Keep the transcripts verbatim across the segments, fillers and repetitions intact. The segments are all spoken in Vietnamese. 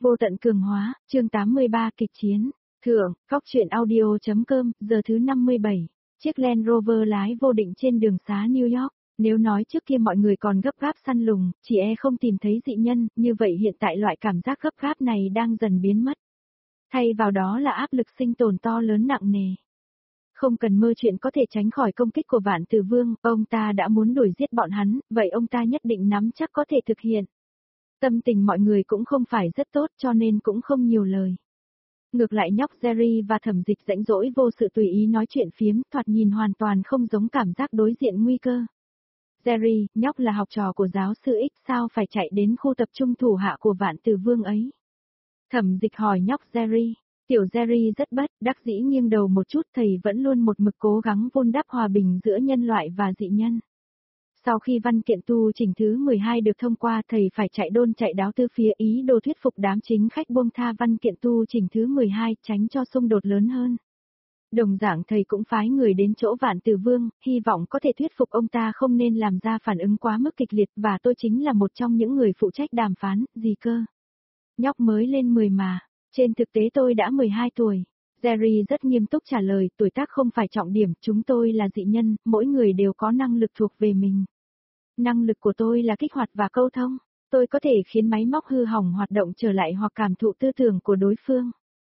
Vô tận cường hóa, chương tám mươi ba kịch chiến. Thượng, Cóc truyện audio.com, giờ thứ năm mươi bảy. Chiếc Land Rover lái vô định trên đường xá New York. Nếu nói trước kia mọi người còn gấp gáp săn lùng, chỉ e không tìm thấy dị nhân, như vậy hiện tại loại cảm giác gấp gáp này đang dần biến mất. Thay vào đó là áp lực sinh tồn to lớn nặng nề. Không cần mơ chuyện có thể tránh khỏi công kích của Vạn Tử Vương, ông ta đã muốn đuổi giết bọn hắn, vậy ông ta nhất định nắm chắc có thể thực hiện. Tâm tình mọi người cũng không phải rất tốt cho nên cũng không nhiều lời. Ngược lại nhóc Jerry và Thẩm Dịch rãnh rỗi vô sự tùy ý nói chuyện phiếm, thoạt nhìn hoàn toàn không giống cảm giác đối diện nguy cơ. Jerry, nhóc là học trò của giáo sư X sao phải chạy đến khu tập trung thủ hạ của Vạn Tử Vương ấy? Thẩm Dịch hỏi nhóc Jerry. Tiểu Jerry rất bất đắc dĩ nghiêng đầu một chút, thầy vẫn luôn một mực cố gắng vun đắp hòa bình giữa nhân loại và dị nhân. Sau khi văn kiện tu chỉnh thứ mười hai được thông qua, thầy phải chạy đôn chạy đáo từ phía ý đồ thuyết phục đám chính khách buông tha văn kiện tu chỉnh thứ mười hai, tránh cho xung đột lớn hơn. Đồng dạng thầy cũng phái người đến chỗ Vạn Tử Vương, hy vọng có thể thuyết phục ông ta không nên làm ra phản ứng quá mức kịch liệt, và tôi chính là một trong những người phụ trách đàm phán. Gì cơ? Nhóc mới lên mười mà, trên thực tế tôi đã mười hai tuổi. Jerry rất nghiêm túc trả lời, tuổi tác không phải trọng điểm, chúng tôi là dị nhân, mỗi người đều có năng lực thuộc về mình. Năng lực của tôi là kích hoạt và câu thông, tôi có thể khiến máy móc hư hỏng hoạt động trở lại hoặc cảm thụ tư tưởng của đối phương.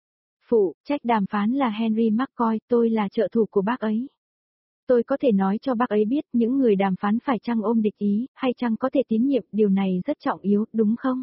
Phụ trách đàm phán là Henry McCoy, tôi là trợ thủ của bác ấy. Tôi có thể nói cho bác ấy biết những người đàm phán phải chăng ôm địch ý, hay chăng có thể tín nhiệm, điều này rất trọng yếu, đúng không?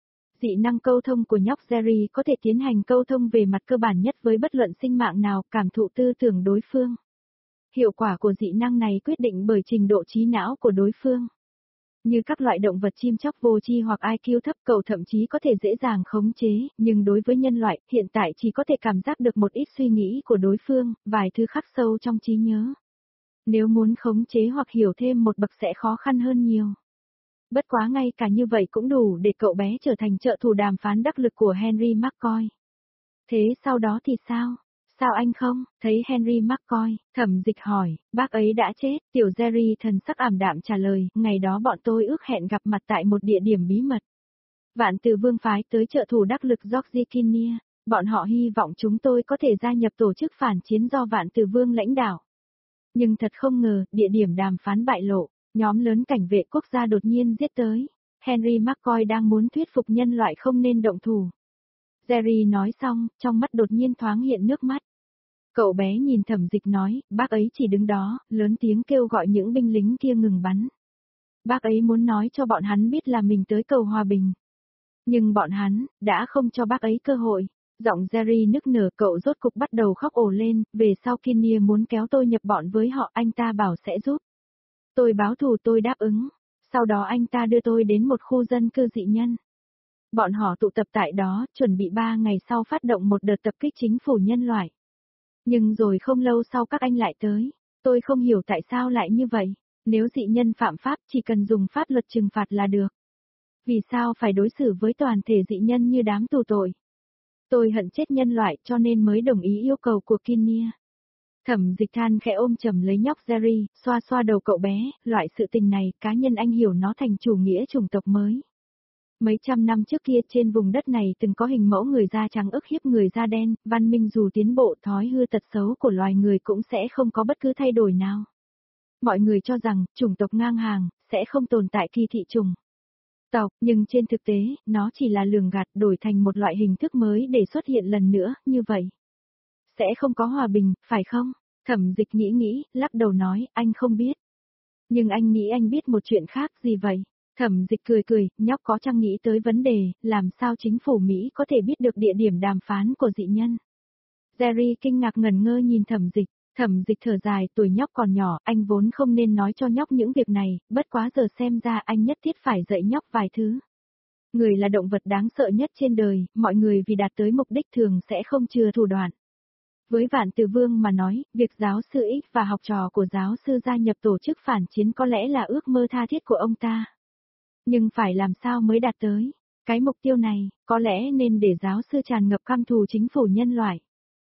Dị năng câu thông của nhóc Jerry có thể tiến hành câu thông về mặt cơ bản nhất với bất luận sinh mạng nào, cảm thụ tư tưởng đối phương. Hiệu quả của dị năng này quyết định bởi trình độ trí não của đối phương. Như các loại động vật chim chóc vô tri hoặc I Q thấp, cậu thậm chí có thể dễ dàng khống chế, nhưng đối với nhân loại, hiện tại chỉ có thể cảm giác được một ít suy nghĩ của đối phương, vài thứ khắc sâu trong trí nhớ. Nếu muốn khống chế hoặc hiểu thêm một bậc sẽ khó khăn hơn nhiều. Bất quá ngay cả như vậy cũng đủ để cậu bé trở thành trợ thủ đàm phán đắc lực của Henry McCoy. Thế sau đó thì sao? Sao anh không thấy Henry McCoy? Thẩm Dịch hỏi. Bác ấy đã chết. Tiểu Jerry thần sắc ảm đạm trả lời. Ngày đó bọn tôi ước hẹn gặp mặt tại một địa điểm bí mật. Vạn Tử Vương phái tới trợ thủ đắc lực George Kinnear. Bọn họ hy vọng chúng tôi có thể gia nhập tổ chức phản chiến do Vạn Tử Vương lãnh đạo. Nhưng thật không ngờ, địa điểm đàm phán bại lộ. Nhóm lớn cảnh vệ quốc gia đột nhiên giết tới. Henry McCoy đang muốn thuyết phục nhân loại không nên động thủ. Jerry nói xong, trong mắt đột nhiên thoáng hiện nước mắt. Cậu bé nhìn Thẩm Dịch nói, bác ấy chỉ đứng đó, lớn tiếng kêu gọi những binh lính kia ngừng bắn. Bác ấy muốn nói cho bọn hắn biết là mình tới cầu hòa bình. Nhưng bọn hắn, đã không cho bác ấy cơ hội. Giọng Jerry nức nở, cậu rốt cục bắt đầu khóc ồ lên, về sau Kinnear muốn kéo tôi nhập bọn với họ, anh ta bảo sẽ giúp. Tôi báo thù, tôi đáp ứng. Sau đó anh ta đưa tôi đến một khu dân cư dị nhân. Bọn họ tụ tập tại đó, chuẩn bị ba ngày sau phát động một đợt tập kích chính phủ nhân loại. Nhưng rồi không lâu sau các anh lại tới. Tôi không hiểu tại sao lại như vậy. Nếu dị nhân phạm pháp chỉ cần dùng pháp luật trừng phạt là được. Vì sao phải đối xử với toàn thể dị nhân như đám tù tội? Tôi hận chết nhân loại cho nên mới đồng ý yêu cầu của Kinnear. Thẩm Dịch than khẽ ôm chầm lấy nhóc Jerry, xoa xoa đầu cậu bé, loại sự tình này, cá nhân anh hiểu nó thành chủ nghĩa chủng tộc mới. Mấy trăm năm trước kia trên vùng đất này từng có hình mẫu người da trắng ức hiếp người da đen, văn minh dù tiến bộ, thói hư tật xấu của loài người cũng sẽ không có bất cứ thay đổi nào. Mọi người cho rằng, chủng tộc ngang hàng, sẽ không tồn tại kỳ thị chủng tộc, nhưng trên thực tế, nó chỉ là lường gạt đổi thành một loại hình thức mới để xuất hiện lần nữa, như vậy. Sẽ không có hòa bình, phải không? Thẩm Dịch nghĩ nghĩ, lắc đầu nói, anh không biết. Nhưng anh nghĩ anh biết một chuyện khác, gì vậy? Thẩm Dịch cười cười, nhóc có chăng nghĩ tới vấn đề, làm sao chính phủ Mỹ có thể biết được địa điểm đàm phán của dị nhân? Jerry kinh ngạc ngẩn ngơ nhìn Thẩm Dịch, Thẩm Dịch thở dài, tuổi nhóc còn nhỏ, anh vốn không nên nói cho nhóc những việc này, bất quá giờ xem ra anh nhất thiết phải dạy nhóc vài thứ. Người là động vật đáng sợ nhất trên đời, mọi người vì đạt tới mục đích thường sẽ không chừa thủ đoạn. Với Vạn Tử Vương mà nói, việc giáo sư X và học trò của giáo sư gia nhập tổ chức phản chiến có lẽ là ước mơ tha thiết của ông ta. Nhưng phải làm sao mới đạt tới cái mục tiêu này, có lẽ nên để giáo sư tràn ngập căm thù chính phủ nhân loại.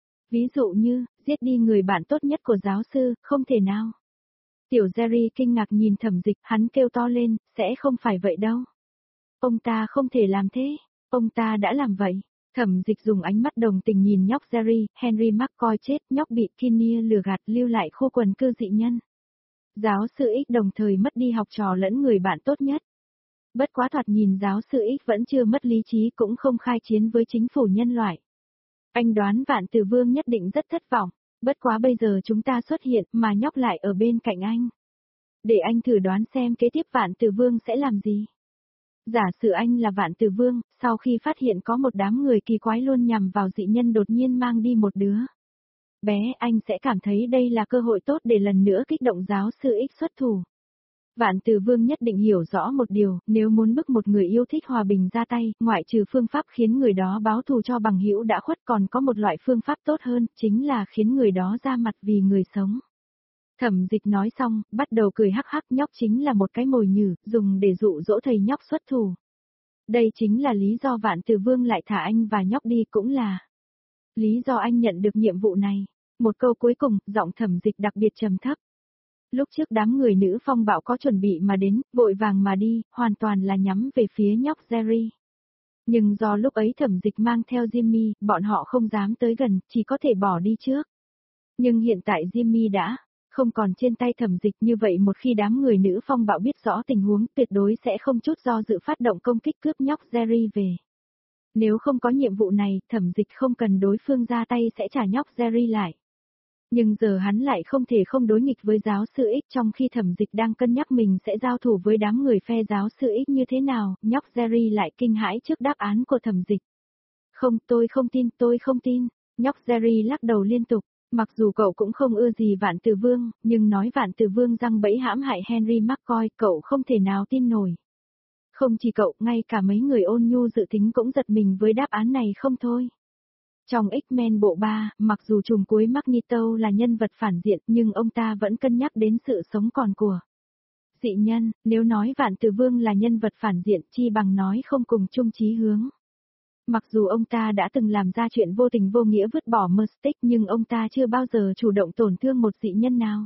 Ví dụ như, giết đi người bạn tốt nhất của giáo sư, không thể nào. Tiểu Jerry kinh ngạc nhìn Thẩm Dịch, hắn kêu to lên, sẽ không phải vậy đâu. Ông ta không thể làm thế. Ông ta đã làm vậy. Thẩm Dịch dùng ánh mắt đồng tình nhìn nhóc Jerry, Henry McCoy chết, nhóc bị Kinnear lừa gạt lưu lại khu quần cư dị nhân. Giáo sư X đồng thời mất đi học trò lẫn người bạn tốt nhất. Bất quá thoạt nhìn giáo sư X vẫn chưa mất lý trí cũng không khai chiến với chính phủ nhân loại. Anh đoán Vạn Tử Vương nhất định rất thất vọng, bất quá bây giờ chúng ta xuất hiện mà nhóc lại ở bên cạnh anh. Để anh thử đoán xem kế tiếp Vạn Tử Vương sẽ làm gì. Giả sử anh là Vạn Tử Vương, sau khi phát hiện có một đám người kỳ quái luôn nhằm vào dị nhân đột nhiên mang đi một đứa bé, anh sẽ cảm thấy đây là cơ hội tốt để lần nữa kích động giáo sư X xuất thủ. Vạn Tử Vương nhất định hiểu rõ một điều, nếu muốn bức một người yêu thích hòa bình ra tay, ngoại trừ phương pháp khiến người đó báo thù cho bằng hữu đã khuất còn có một loại phương pháp tốt hơn, chính là khiến người đó ra mặt vì người sống. Thẩm Dịch nói xong, bắt đầu cười hắc hắc, nhóc chính là một cái mồi nhử, dùng để dụ dỗ thầy nhóc xuất thủ. Đây chính là lý do Vạn Tử Vương lại thả anh và nhóc đi, cũng là lý do anh nhận được nhiệm vụ này. Một câu cuối cùng, giọng Thẩm Dịch đặc biệt trầm thấp. Lúc trước đám người nữ phong bạo có chuẩn bị mà đến, vội vàng mà đi, hoàn toàn là nhắm về phía nhóc Jerry. Nhưng do lúc ấy Thẩm Dịch mang theo Jimmy, bọn họ không dám tới gần, chỉ có thể bỏ đi trước. Nhưng hiện tại Jimmy đã không còn trên tay Thẩm Dịch, như vậy một khi đám người nữ phong bạo biết rõ tình huống tuyệt đối sẽ không chút do dự phát động công kích cướp nhóc Jerry về. Nếu không có nhiệm vụ này, Thẩm Dịch không cần đối phương ra tay sẽ trả nhóc Jerry lại. Nhưng giờ hắn lại không thể không đối nghịch với giáo sư X, trong khi Thẩm Dịch đang cân nhắc mình sẽ giao thủ với đám người phe giáo sư X như thế nào, nhóc Jerry lại kinh hãi trước đáp án của Thẩm Dịch. Không, tôi không tin, tôi không tin. Nhóc Jerry lắc đầu liên tục, mặc dù cậu cũng không ưa gì Vạn Tử Vương, nhưng nói Vạn Tử Vương răng bẫy hãm hại Henry McCoy, cậu không thể nào tin nổi. Không chỉ cậu, ngay cả mấy người ôn nhu dự tính cũng giật mình với đáp án này không thôi. Trong X-Men bộ ba, mặc dù trùm cuối Magneto là nhân vật phản diện nhưng ông ta vẫn cân nhắc đến sự sống còn của dị nhân, nếu nói Vạn Tử Vương là nhân vật phản diện chi bằng nói không cùng chung chí hướng. Mặc dù ông ta đã từng làm ra chuyện vô tình vô nghĩa vứt bỏ Mystique nhưng ông ta chưa bao giờ chủ động tổn thương một dị nhân nào.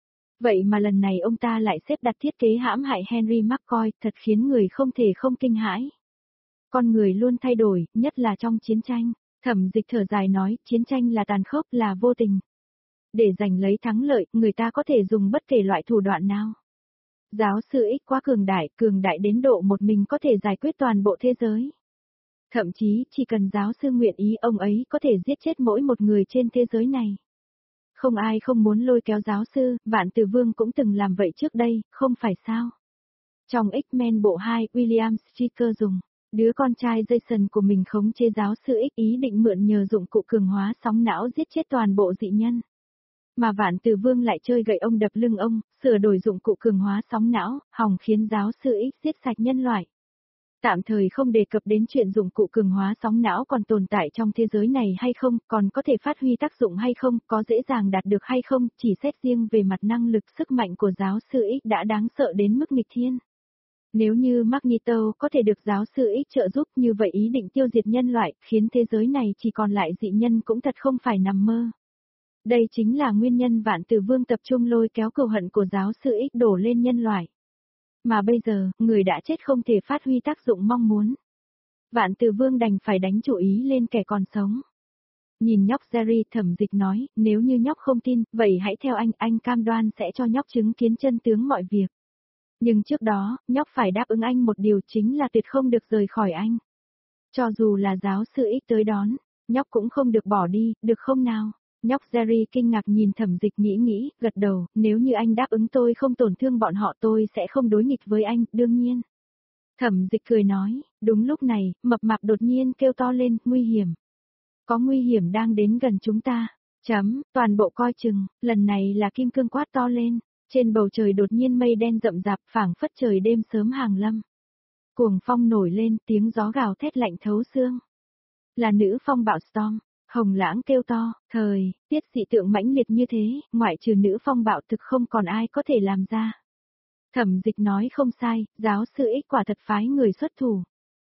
Vậy mà lần này ông ta lại xếp đặt thiết kế hãm hại Henry McCoy, thật khiến người không thể không kinh hãi. Con người luôn thay đổi, nhất là trong chiến tranh. Thẩm Dịch thở dài nói, chiến tranh là tàn khốc, là vô tình. Để giành lấy thắng lợi, người ta có thể dùng bất kể loại thủ đoạn nào. Giáo sư X quá cường đại, cường đại đến độ một mình có thể giải quyết toàn bộ thế giới. Thậm chí, chỉ cần giáo sư nguyện ý, ông ấy có thể giết chết mỗi một người trên thế giới này. Không ai không muốn lôi kéo giáo sư, Vạn Tử Vương cũng từng làm vậy trước đây, không phải sao? Trong X-Men bộ hai, William Stryker dùng đứa con trai Jason của mình khống chế giáo sư X, ý định mượn nhờ dụng cụ cường hóa sóng não giết chết toàn bộ dị nhân. Mà Vạn Tử Vương lại chơi gậy ông đập lưng ông, sửa đổi dụng cụ cường hóa sóng não, hòng khiến giáo sư X giết sạch nhân loại. Tạm thời không đề cập đến chuyện dụng cụ cường hóa sóng não còn tồn tại trong thế giới này hay không, còn có thể phát huy tác dụng hay không, có dễ dàng đạt được hay không, chỉ xét riêng về mặt năng lực sức mạnh của giáo sư X đã đáng sợ đến mức nghịch thiên. Nếu như Magneto có thể được giáo sư X trợ giúp, như vậy ý định tiêu diệt nhân loại, khiến thế giới này chỉ còn lại dị nhân cũng thật không phải nằm mơ. Đây chính là nguyên nhân Vạn Tử Vương tập trung lôi kéo cừu hận của giáo sư X đổ lên nhân loại. Mà bây giờ, người đã chết không thể phát huy tác dụng mong muốn. Vạn Tử Vương đành phải đánh chủ ý lên kẻ còn sống. Nhìn nhóc Jerry, Thẩm Dịch nói, nếu như nhóc không tin, vậy hãy theo anh, anh cam đoan sẽ cho nhóc chứng kiến chân tướng mọi việc. Nhưng trước đó, nhóc phải đáp ứng anh một điều, chính là tuyệt không được rời khỏi anh. Cho dù là giáo sư X tới đón, nhóc cũng không được bỏ đi, được không nào? Nhóc Jerry kinh ngạc nhìn Thẩm Dịch, nghĩ nghĩ, gật đầu, nếu như anh đáp ứng tôi không tổn thương bọn họ tôi sẽ không đối nghịch với anh, đương nhiên. Thẩm Dịch cười nói, đúng lúc này, mập mạp đột nhiên kêu to lên, nguy hiểm. Có nguy hiểm đang đến gần chúng ta. Chấm, toàn bộ coi chừng, lần này là Kim Cương quát to lên. Trên bầu trời đột nhiên mây đen rậm rạp, phảng phất trời đêm sớm hàng lâm. Cuồng phong nổi lên, tiếng gió gào thét lạnh thấu xương. Là nữ phong bạo Storm. Hồng Lãng kêu to, thời, tiết dị tượng mãnh liệt như thế, ngoại trừ nữ phong bạo thực không còn ai có thể làm ra. Thẩm Dịch nói không sai, giáo sư X quả thật phái người xuất thủ.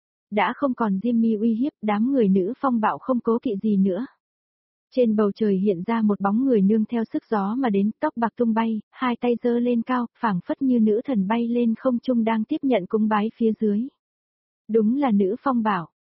Đã không còn Jimmy uy hiếp, đám người nữ phong bạo không cố kỵ gì nữa. Trên bầu trời hiện ra một bóng người nương theo sức gió mà đến, tóc bạc tung bay, hai tay giơ lên cao, phảng phất như nữ thần bay lên không trung đang tiếp nhận cúng bái phía dưới. Đúng là nữ phong bạo.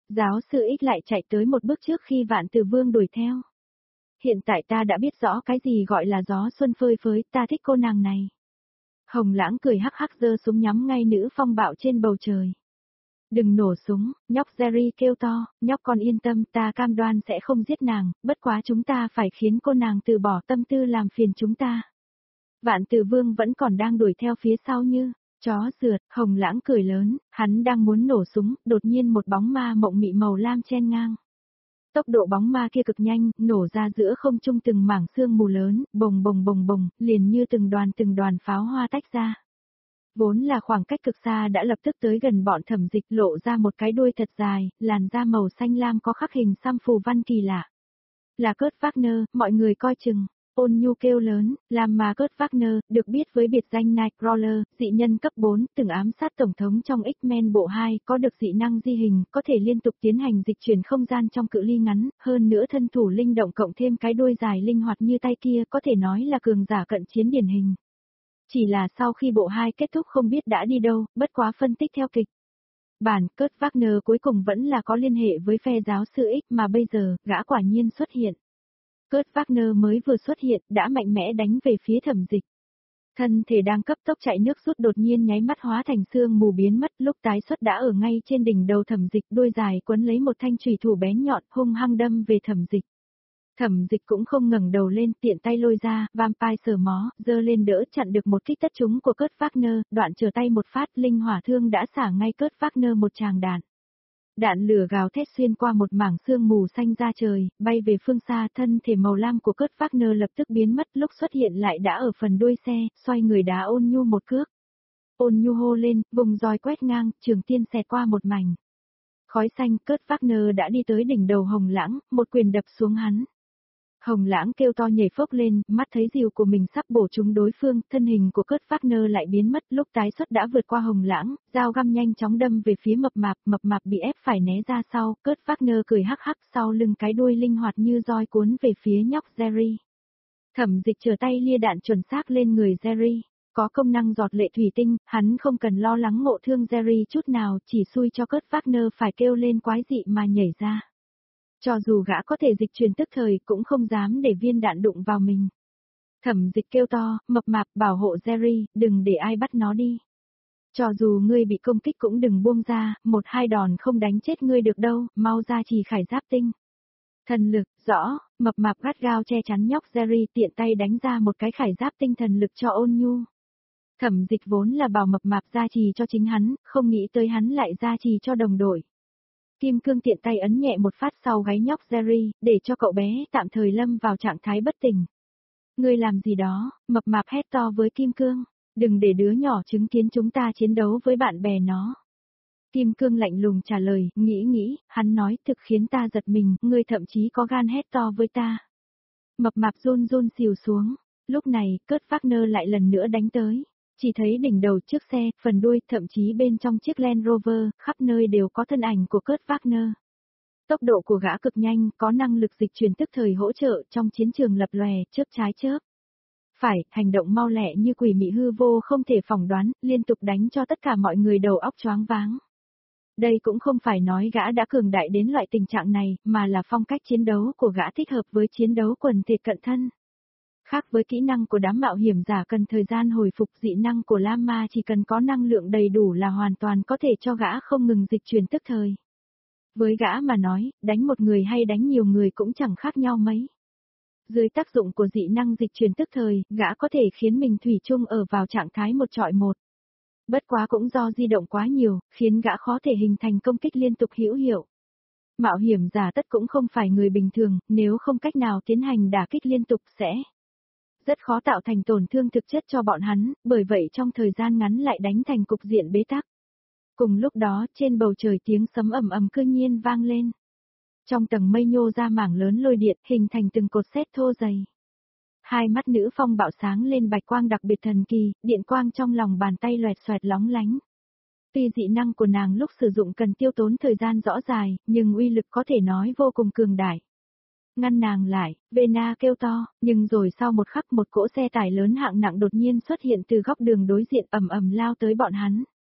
Giáo sư X lại chạy tới một bước trước khi Vạn Tử Vương đuổi theo. Hiện tại ta đã biết rõ cái gì gọi là gió xuân phơi phới, ta thích cô nàng này. Hồng Lãng cười hắc hắc giơ súng nhắm ngay nữ phong bạo trên bầu trời. Đừng nổ súng, nhóc Jerry kêu to, nhóc con yên tâm, ta cam đoan sẽ không giết nàng, bất quá chúng ta phải khiến cô nàng từ bỏ tâm tư làm phiền chúng ta. Vạn Tử Vương vẫn còn đang đuổi theo phía sau như chó rượt. Hồng Lãng cười lớn, hắn đang muốn nổ súng, đột nhiên một bóng ma mộng mị màu lam chen ngang. Tốc độ bóng ma kia cực nhanh, nổ ra giữa không trung từng mảng sương mù lớn, bồng bồng bồng bồng, liền như từng đoàn từng đoàn pháo hoa tách ra. Vốn là khoảng cách cực xa đã lập tức tới gần bọn Thẩm Dịch, lộ ra một cái đuôi thật dài, làn da màu xanh lam có khắc hình xăm phù văn kỳ lạ. Là Kurt Wagner, mọi người coi chừng. Ôn Nhu kêu lớn, làm mà Kurt Wagner, được biết với biệt danh Nightcrawler, dị nhân cấp bốn, từng ám sát Tổng thống trong X-Men bộ hai, có được dị năng di hình, có thể liên tục tiến hành dịch chuyển không gian trong cự ly ngắn, hơn nữa thân thủ linh động cộng thêm cái đuôi dài linh hoạt như tay kia, có thể nói là cường giả cận chiến điển hình. Chỉ là sau khi bộ hai kết thúc không biết đã đi đâu, bất quá phân tích theo kịch bản, Kurt Wagner cuối cùng vẫn là có liên hệ với phe giáo sư X mà bây giờ, gã quả nhiên xuất hiện. Kurt Wagner mới vừa xuất hiện, đã mạnh mẽ đánh về phía Thẩm Dịch. Thân thể đang cấp tốc chạy nước rút đột nhiên nháy mắt hóa thành sương mù biến mất, lúc tái xuất đã ở ngay trên đỉnh đầu Thẩm Dịch, đuôi dài quấn lấy một thanh chùy thủ bén nhọn, hung hăng đâm về Thẩm Dịch. Thẩm Dịch cũng không ngẩng đầu lên, tiện tay lôi ra, vampire sờ mó, giơ lên đỡ chặn được một kích tất trúng của Kurt Wagner, đoạn trở tay một phát, linh hỏa thương đã xả ngay Kurt Wagner một tràng đạn. Đạn lửa gào thét xuyên qua một mảng sương mù xanh ra trời, bay về phương xa, thân thể màu lam của Kurt Wagner lập tức biến mất, lúc xuất hiện lại đã ở phần đuôi xe, xoay người đá Ôn Nhu một cước. Ôn Nhu hô lên, vùng roi quét ngang, trường tiên xẹt qua một mảnh. Khói xanh, Kurt Wagner đã đi tới đỉnh đầu Hồng Lãng, một quyền đập xuống hắn. Hồng Lãng kêu to nhảy phốc lên, mắt thấy rìu của mình sắp bổ trúng đối phương, thân hình của Kurt Wagner lại biến mất, lúc tái xuất đã vượt qua Hồng Lãng, dao găm nhanh chóng đâm về phía mập mạp, mập mạp bị ép phải né ra sau, Kurt Wagner cười hắc hắc sau lưng cái đuôi linh hoạt như roi cuốn về phía nhóc Jerry. Thẩm Dịch trở tay lia đạn chuẩn xác lên người Jerry, có công năng giọt lệ thủy tinh, hắn không cần lo lắng ngộ thương Jerry chút nào, chỉ xui cho Kurt Wagner phải kêu lên quái dị mà nhảy ra. Cho dù gã có thể dịch chuyển tức thời cũng không dám để viên đạn đụng vào mình. Thẩm Dịch kêu to, mập mạp bảo hộ Jerry, đừng để ai bắt nó đi. Cho dù ngươi bị công kích cũng đừng buông ra, một hai đòn không đánh chết ngươi được đâu, mau ra trì khải giáp tinh. Thần lực, rõ, mập mạp gắt gao che chắn nhóc Jerry tiện tay đánh ra một cái khải giáp tinh thần lực cho Ôn Nhu. Thẩm Dịch vốn là bảo mập mạp gia trì cho chính hắn, không nghĩ tới hắn lại gia trì cho đồng đội. Kim cương tiện tay ấn nhẹ một phát sau gáy nhóc Jerry, để cho cậu bé tạm thời lâm vào trạng thái bất tỉnh. Ngươi làm gì đó, mập mạp hét to với Kim cương, đừng để đứa nhỏ chứng kiến chúng ta chiến đấu với bạn bè nó. Kim cương lạnh lùng trả lời, nghĩ nghĩ, hắn nói thực khiến ta giật mình, ngươi thậm chí có gan hét to với ta. Mập mạp run run xìu xuống, lúc này, Kurt Wagner lại lần nữa đánh tới. Chỉ thấy đỉnh đầu chiếc xe, phần đuôi, thậm chí bên trong chiếc Land Rover, khắp nơi đều có thân ảnh của Kurt Wagner. Tốc độ của gã cực nhanh, có năng lực dịch chuyển tức thời hỗ trợ trong chiến trường lập lòe, chớp trái chớp. Phải, hành động mau lẹ như quỷ mị hư vô không thể phỏng đoán, liên tục đánh cho tất cả mọi người đầu óc choáng váng. Đây cũng không phải nói gã đã cường đại đến loại tình trạng này, mà là phong cách chiến đấu của gã thích hợp với chiến đấu quần thể cận thân. Khác với kỹ năng của đám mạo hiểm giả cần thời gian hồi phục, dị năng của Lam Ma chỉ cần có năng lượng đầy đủ là hoàn toàn có thể cho gã không ngừng dịch chuyển tức thời. Với gã mà nói, đánh một người hay đánh nhiều người cũng chẳng khác nhau mấy. Dưới tác dụng của dị năng dịch chuyển tức thời, gã có thể khiến mình thủy chung ở vào trạng thái một trọi một. Bất quá cũng do di động quá nhiều, khiến gã khó thể hình thành công kích liên tục hữu hiệu. Mạo hiểm giả tất cũng không phải người bình thường, nếu không cách nào tiến hành đả kích liên tục sẽ rất khó tạo thành tổn thương thực chất cho bọn hắn, bởi vậy trong thời gian ngắn lại đánh thành cục diện bế tắc. Cùng lúc đó, trên bầu trời tiếng sấm ầm ầm cư nhiên vang lên. Trong tầng mây nhô ra mảng lớn lôi điện, hình thành từng cột sét thô dày. Hai mắt nữ phong bạo sáng lên bạch quang đặc biệt thần kỳ, điện quang trong lòng bàn tay loẹt xoẹt lóng lánh. Tuy dị năng của nàng lúc sử dụng cần tiêu tốn thời gian rõ dài, nhưng uy lực có thể nói vô cùng cường đại. Ngăn nàng lại, Vena kêu to, nhưng rồi sau một khắc một cỗ xe tải lớn hạng nặng đột nhiên xuất hiện từ góc đường đối diện ầm ầm lao tới bọn hắn.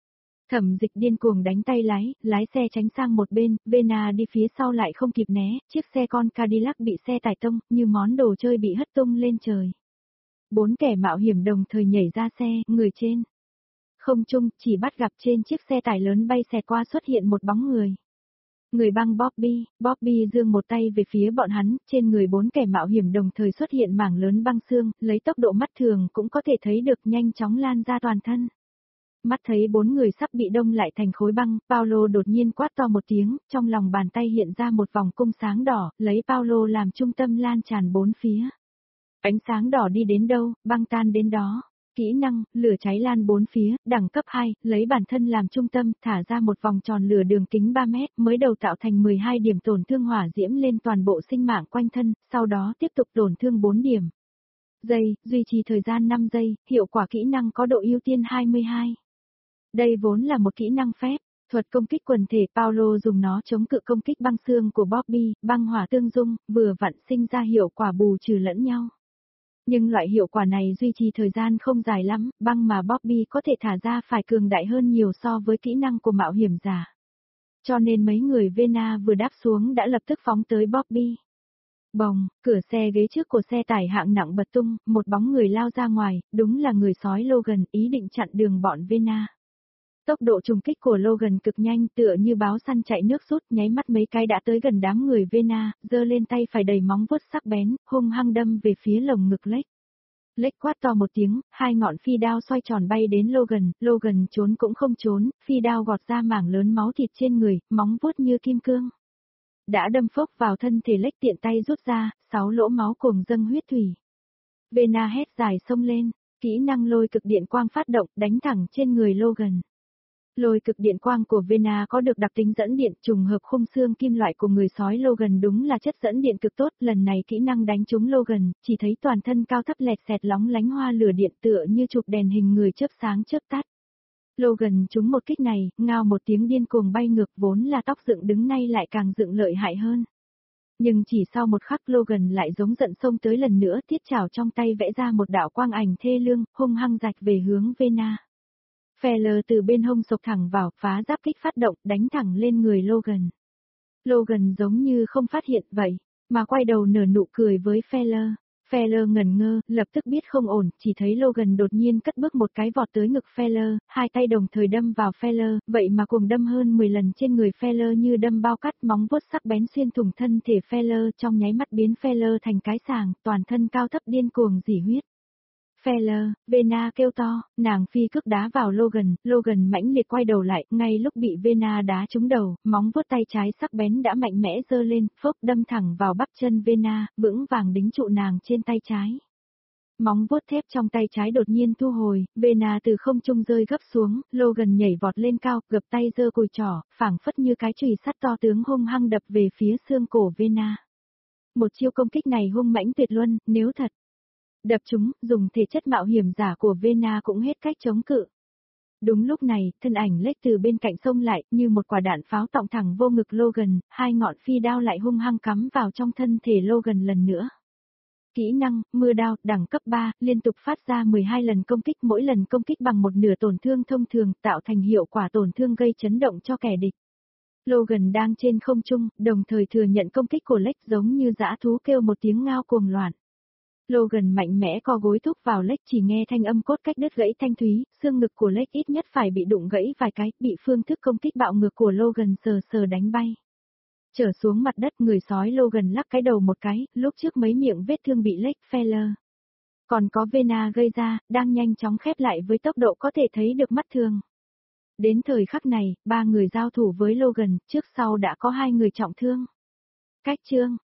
Thẩm Dịch điên cuồng đánh tay lái, lái xe tránh sang một bên, Vena đi phía sau lại không kịp né, chiếc xe con Cadillac bị xe tải tông, như món đồ chơi bị hất tung lên trời. Bốn kẻ mạo hiểm đồng thời nhảy ra xe, người trên không trung, chỉ bắt gặp trên chiếc xe tải lớn bay xẹt qua xuất hiện một bóng người. Người băng Bobby, Bobby giương một tay về phía bọn hắn, trên người bốn kẻ mạo hiểm đồng thời xuất hiện mảng lớn băng xương, lấy tốc độ mắt thường cũng có thể thấy được nhanh chóng lan ra toàn thân. Mắt thấy bốn người sắp bị đông lại thành khối băng, Paulo đột nhiên quát to một tiếng, trong lòng bàn tay hiện ra một vòng cung sáng đỏ, lấy Paulo làm trung tâm lan tràn bốn phía. Ánh sáng đỏ đi đến đâu, băng tan đến đó. Kỹ năng, lửa cháy lan bốn phía, đẳng cấp hai, lấy bản thân làm trung tâm, thả ra một vòng tròn lửa đường kính ba mét, mới đầu tạo thành mười hai điểm tổn thương hỏa diễm lên toàn bộ sinh mạng quanh thân, sau đó tiếp tục tổn thương bốn điểm. Giây, duy trì thời gian năm giây, hiệu quả kỹ năng có độ ưu tiên hai mươi hai. Đây vốn là một kỹ năng phép, thuật công kích quần thể Paulo dùng nó chống cự công kích băng xương của Bobby, băng hỏa tương dung, vừa vặn sinh ra hiệu quả bù trừ lẫn nhau. Nhưng loại hiệu quả này duy trì thời gian không dài lắm, băng mà Bobby có thể thả ra phải cường đại hơn nhiều so với kỹ năng của mạo hiểm giả. Cho nên mấy người Vena vừa đáp xuống đã lập tức phóng tới Bobby. Bồng, cửa xe ghế trước của xe tải hạng nặng bật tung, một bóng người lao ra ngoài, đúng là người sói Logan, ý định chặn đường bọn Vena. Tốc độ trùng kích của Logan cực nhanh, tựa như báo săn chạy nước rút, nháy mắt mấy cái đã tới gần đám người Vena, giơ lên tay phải đầy móng vuốt sắc bén, hung hăng đâm về phía lồng ngực Lake. Lake quát to một tiếng, hai ngọn phi đao xoay tròn bay đến Logan, Logan trốn cũng không trốn, phi đao gọt ra mảng lớn máu thịt trên người, móng vuốt như kim cương. Đã đâm phốc vào thân thể Lake, tiện tay rút ra, sáu lỗ máu cùng dâng huyết thủy. Vena hét dài xông lên, kỹ năng lôi cực điện quang phát động, đánh thẳng trên người Logan. Lôi cực điện quang của Vena có được đặc tính dẫn điện, trùng hợp khung xương kim loại của người sói Logan đúng là chất dẫn điện cực tốt, lần này kỹ năng đánh trúng Logan, chỉ thấy toàn thân cao thấp lẹt xẹt lóng lánh hoa lửa điện tựa như chụp đèn hình người chớp sáng chớp tắt. Logan trúng một kích này, ngao một tiếng điên cuồng bay ngược, vốn là tóc dựng đứng nay lại càng dựng lợi hại hơn. Nhưng chỉ sau một khắc Logan lại giống giận xông tới lần nữa, thiết chảo trong tay vẽ ra một đạo quang ảnh thê lương, hung hăng rạch về hướng Vena. Feller từ bên hông sộc thẳng vào, phá giáp kích phát động, đánh thẳng lên người Logan. Logan giống như không phát hiện vậy, mà quay đầu nở nụ cười với Feller. Feller ngẩn ngơ, lập tức biết không ổn, chỉ thấy Logan đột nhiên cất bước một cái vọt tới ngực Feller, hai tay đồng thời đâm vào Feller, vậy mà cùng đâm hơn mười lần trên người Feller như đâm bao cắt, móng vuốt sắc bén xuyên thủng thân thể Feller, trong nháy mắt biến Feller thành cái sàng, toàn thân cao thấp điên cuồng rỉ huyết. Feller, Vena kêu to, nàng phi cước đá vào Logan, Logan mãnh liệt quay đầu lại, ngay lúc bị Vena đá trúng đầu, móng vuốt tay trái sắc bén đã mạnh mẽ giơ lên, phốc đâm thẳng vào bắp chân Vena, vững vàng đính trụ nàng trên tay trái. Móng vuốt thép trong tay trái đột nhiên thu hồi, Vena từ không trung rơi gấp xuống, Logan nhảy vọt lên cao, gập tay giơ cùi trỏ, phảng phất như cái chùy sắt to tướng hung hăng đập về phía xương cổ Vena. Một chiêu công kích này hung mãnh tuyệt luân, nếu thật đập chúng, dùng thể chất mạo hiểm giả của Vena cũng hết cách chống cự. Đúng lúc này, thân ảnh Lake từ bên cạnh xông lại, như một quả đạn pháo tọng thẳng vô ngực Logan, hai ngọn phi đao lại hung hăng cắm vào trong thân thể Logan lần nữa. Kỹ năng, mưa đao, đẳng cấp ba, liên tục phát ra mười hai lần công kích, mỗi lần công kích bằng một nửa tổn thương thông thường, tạo thành hiệu quả tổn thương gây chấn động cho kẻ địch. Logan đang trên không trung, đồng thời thừa nhận công kích của Lake, giống như dã thú kêu một tiếng ngao cuồng loạn. Logan mạnh mẽ co gối thúc vào Lake, chỉ nghe thanh âm cốt cách đứt gãy thanh thúy, xương ngực của Lake ít nhất phải bị đụng gãy vài cái, bị phương thức công kích bạo ngược của Logan sờ sờ đánh bay. Trở xuống mặt đất, người sói Logan lắc cái đầu một cái, lúc trước mấy miệng vết thương bị Lake, Feller còn có Vena gây ra, đang nhanh chóng khép lại với tốc độ có thể thấy được mắt thường. Đến thời khắc này, ba người giao thủ với Logan, trước sau đã có hai người trọng thương. Cách chương